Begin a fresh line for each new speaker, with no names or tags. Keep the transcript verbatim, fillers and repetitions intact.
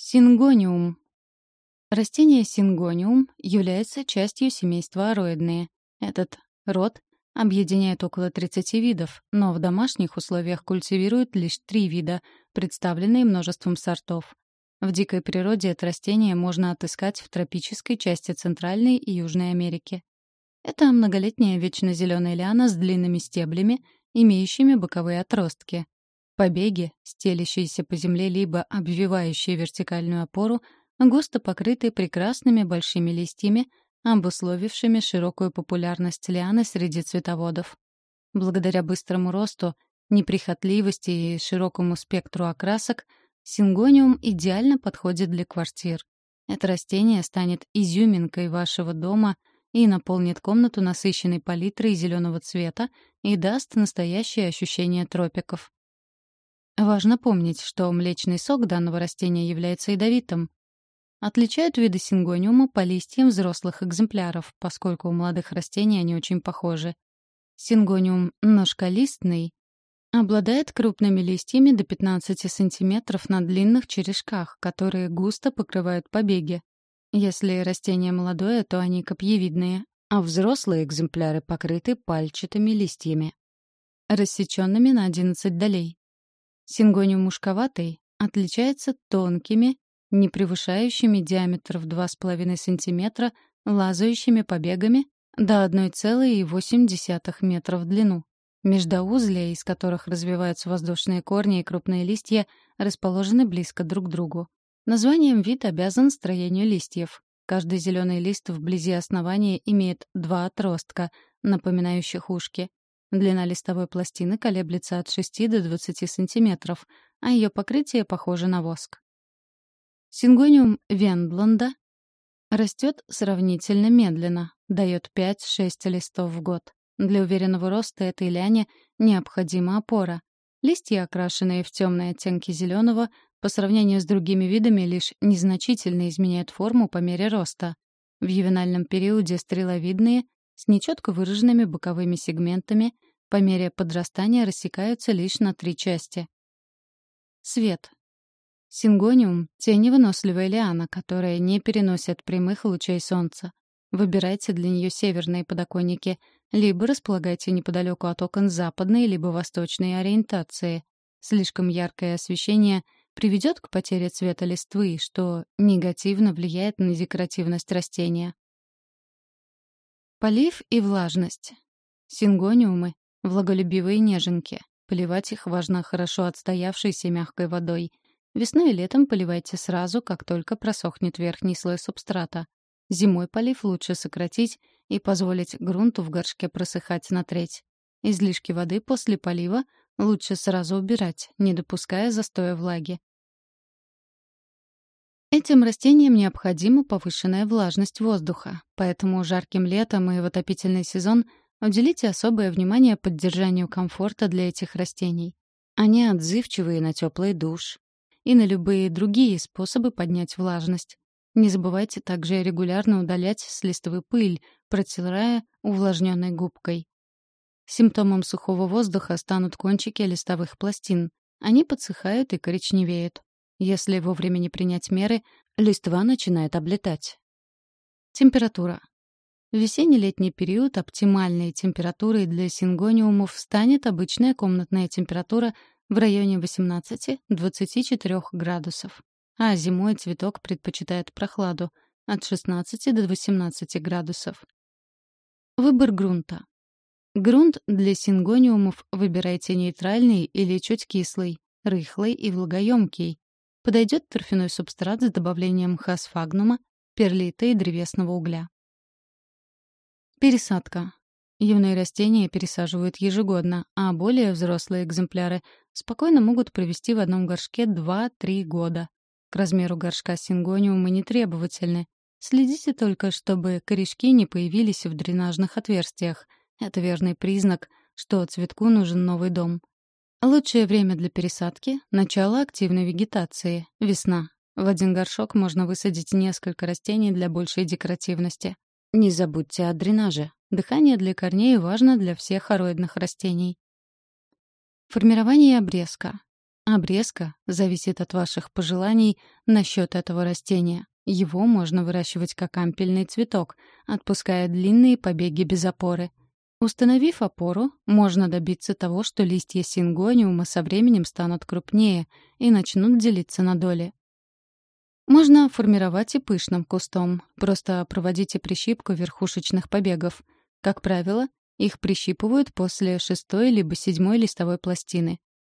Сингониум. Растение сингониум является частью семейства ароидные. Этот род объединяет около тридцати видов, но в домашних условиях культивируют лишь три вида, представленные множеством сортов. В дикой природе это растение можно отыскать в тропической части Центральной и Южной Америки. Это многолетняя вечно зеленая лиана с длинными стеблями, имеющими боковые отростки. Побеги, стелящиеся по земле либо обвивающие вертикальную опору, густо покрыты прекрасными большими листьями, обусловившими широкую популярность лианы среди цветоводов. Благодаря быстрому росту, неприхотливости и широкому спектру окрасок, сингониум идеально подходит для квартир. Это растение станет изюминкой вашего дома и наполнит комнату насыщенной палитрой зеленого цвета и даст настоящее ощущение тропиков. Важно помнить, что млечный сок данного растения является ядовитым. Отличают виды сингониума по листьям взрослых экземпляров, поскольку у молодых растений они очень похожи. Сингониум ножколистный обладает крупными листьями до пятнадцати сантиметров на длинных черешках, которые густо покрывают побеги. Если растение молодое, то они копьевидные, а взрослые экземпляры покрыты пальчатыми листьями, рассеченными на одиннадцать долей. Сингониум мушковатый отличается тонкими, не превышающими диаметр в два с половиной сантиметра, лазающими побегами до одна целая восемь десятых метра в длину. Междоузлия, из которых развиваются воздушные корни и крупные листья, расположены близко друг к другу. Названием вид обязан строению листьев. Каждый зеленый лист вблизи основания имеет два отростка, напоминающих ушки. Длина листовой пластины колеблется от шести до двадцати сантиметров, а ее покрытие похоже на воск. Сингониум Вендланда растет сравнительно медленно, дает пять-шесть листов в год. Для уверенного роста этой ляне необходима опора. Листья, окрашенные в темные оттенки зеленого, по сравнению с другими видами лишь незначительно изменяют форму по мере роста. В ювенальном периоде стреловидные, с нечетко выраженными боковыми сегментами, по мере подрастания рассекаются лишь на три части. Свет. Сингониум — теневыносливая лиана, которая не переносит прямых лучей солнца. Выбирайте для нее северные подоконники, либо располагайте неподалеку от окон западной либо восточной ориентации. Слишком яркое освещение приведет к потере цвета листвы, что негативно влияет на декоративность растения. Полив и влажность. Сингониумы — влаголюбивые неженки. Поливать их важно хорошо отстоявшейся мягкой водой. Весной и летом поливайте сразу, как только просохнет верхний слой субстрата. Зимой полив лучше сократить и позволить грунту в горшке просыхать на треть. Излишки воды после полива лучше сразу убирать, не допуская застоя влаги. Этим растениям необходима повышенная влажность воздуха, поэтому жарким летом и в отопительный сезон уделите особое внимание поддержанию комфорта для этих растений. Они отзывчивые на теплый душ и на любые другие способы поднять влажность. Не забывайте также регулярно удалять с листвы пыль, протирая увлажненной губкой. Симптомом сухого воздуха станут кончики листовых пластин. Они подсыхают и коричневеют. Если вовремя не принять меры, листва начинает облетать. Температура. В весенне-летний период оптимальной температурой для сингониумов станет обычная комнатная температура в районе восемнадцати-двадцати четырёх градусов. А зимой цветок предпочитает прохладу от шестнадцати до восемнадцати градусов. Выбор грунта. Грунт для сингониумов выбирайте нейтральный или чуть кислый, рыхлый и влагоемкий. Подойдет торфяной субстрат с добавлением мха сфагнума, перлита и древесного угля. Пересадка. Юные растения пересаживают ежегодно, а более взрослые экземпляры спокойно могут провести в одном горшке два-три года. К размеру горшка сингониумы не требовательны. Следите только, чтобы корешки не появились в дренажных отверстиях. Это верный признак, что цветку нужен новый дом. Лучшее время для пересадки — начало активной вегетации, весна. В один горшок можно высадить несколько растений для большей декоративности. Не забудьте о дренаже. Дыхание для корней важно для всех ароидных растений. Формирование обрезка. Обрезка зависит от ваших пожеланий насчет этого растения. Его можно выращивать как ампельный цветок, отпуская длинные побеги без опоры. Установив опору, можно добиться того, что листья сингониума со временем станут крупнее и начнут делиться на доли. Можно формировать и пышным кустом. Просто проводите прищипку верхушечных побегов. Как правило, их прищипывают после шестой либо седьмой листовой пластины.